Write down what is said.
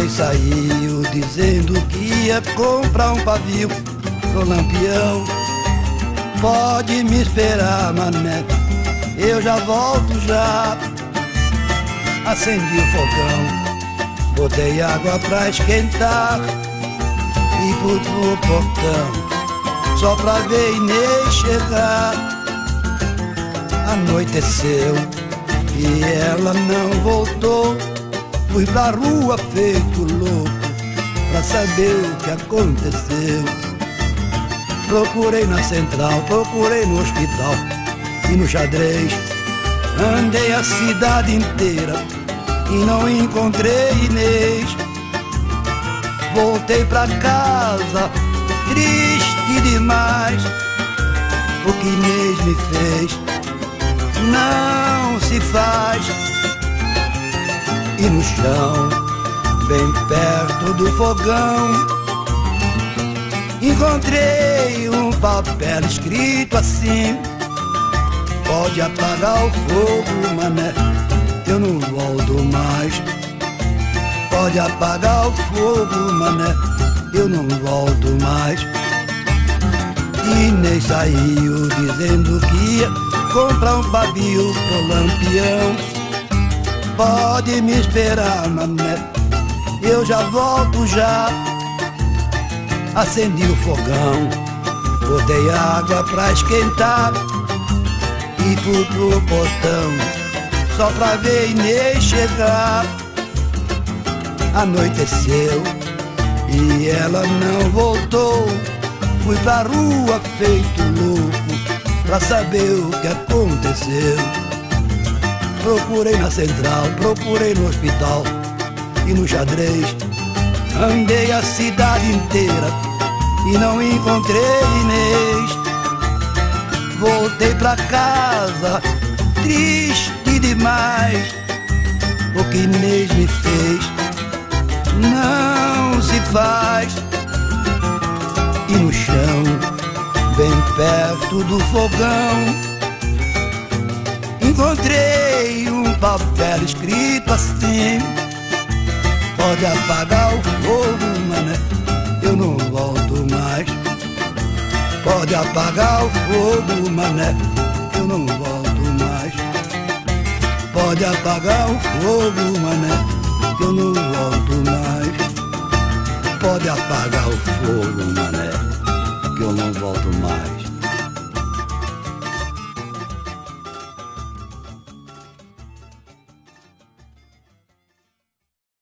Inês saiu dizendo que ia comprar um pavio pro Lampião. Pode me esperar, mané, eu já volto já. Acendi o fogão, botei água pra esquentar e fui pro portão só pra ver Inês chegar. Anoiteceu e ela não voltou. Fui pra rua feito louco pra saber o que aconteceu. Procurei na central, procurei no hospital e no xadrez. Andei a cidade inteira e não encontrei Inês. Voltei pra casa triste demais. O que Inês me fez não se faz. E no chão, bem perto do fogão, encontrei um papel escrito assim: pode apagar o fogo, mané, eu não volto mais. Pode apagar o fogo, mané, eu não volto mais. Inês saiu dizendo que ia comprar um pavio pro Lampião. Pode me esperar, mané, eu já volto já. Acendi o fogão, botei água pra esquentar e fui pro portão só pra ver Inês chegar. Anoiteceu e ela não voltou. Fui pra rua feito louco pra saber o que aconteceu. Procurei na central, procurei no hospital e no xadrez. Andei a cidade inteira e não encontrei Inês. Voltei pra casa triste demais. O que Inês me fez não se faz. E no chão, bem perto do fogão, encontrei um papel escrito assim: pode apagar o fogo, mané, eu não volto mais. Pode apagar o fogo, mané, eu não volto mais. Pode apagar o fogo, mané, eu não volto mais. Pode apagar o fogo, mané, que eu não volto mais.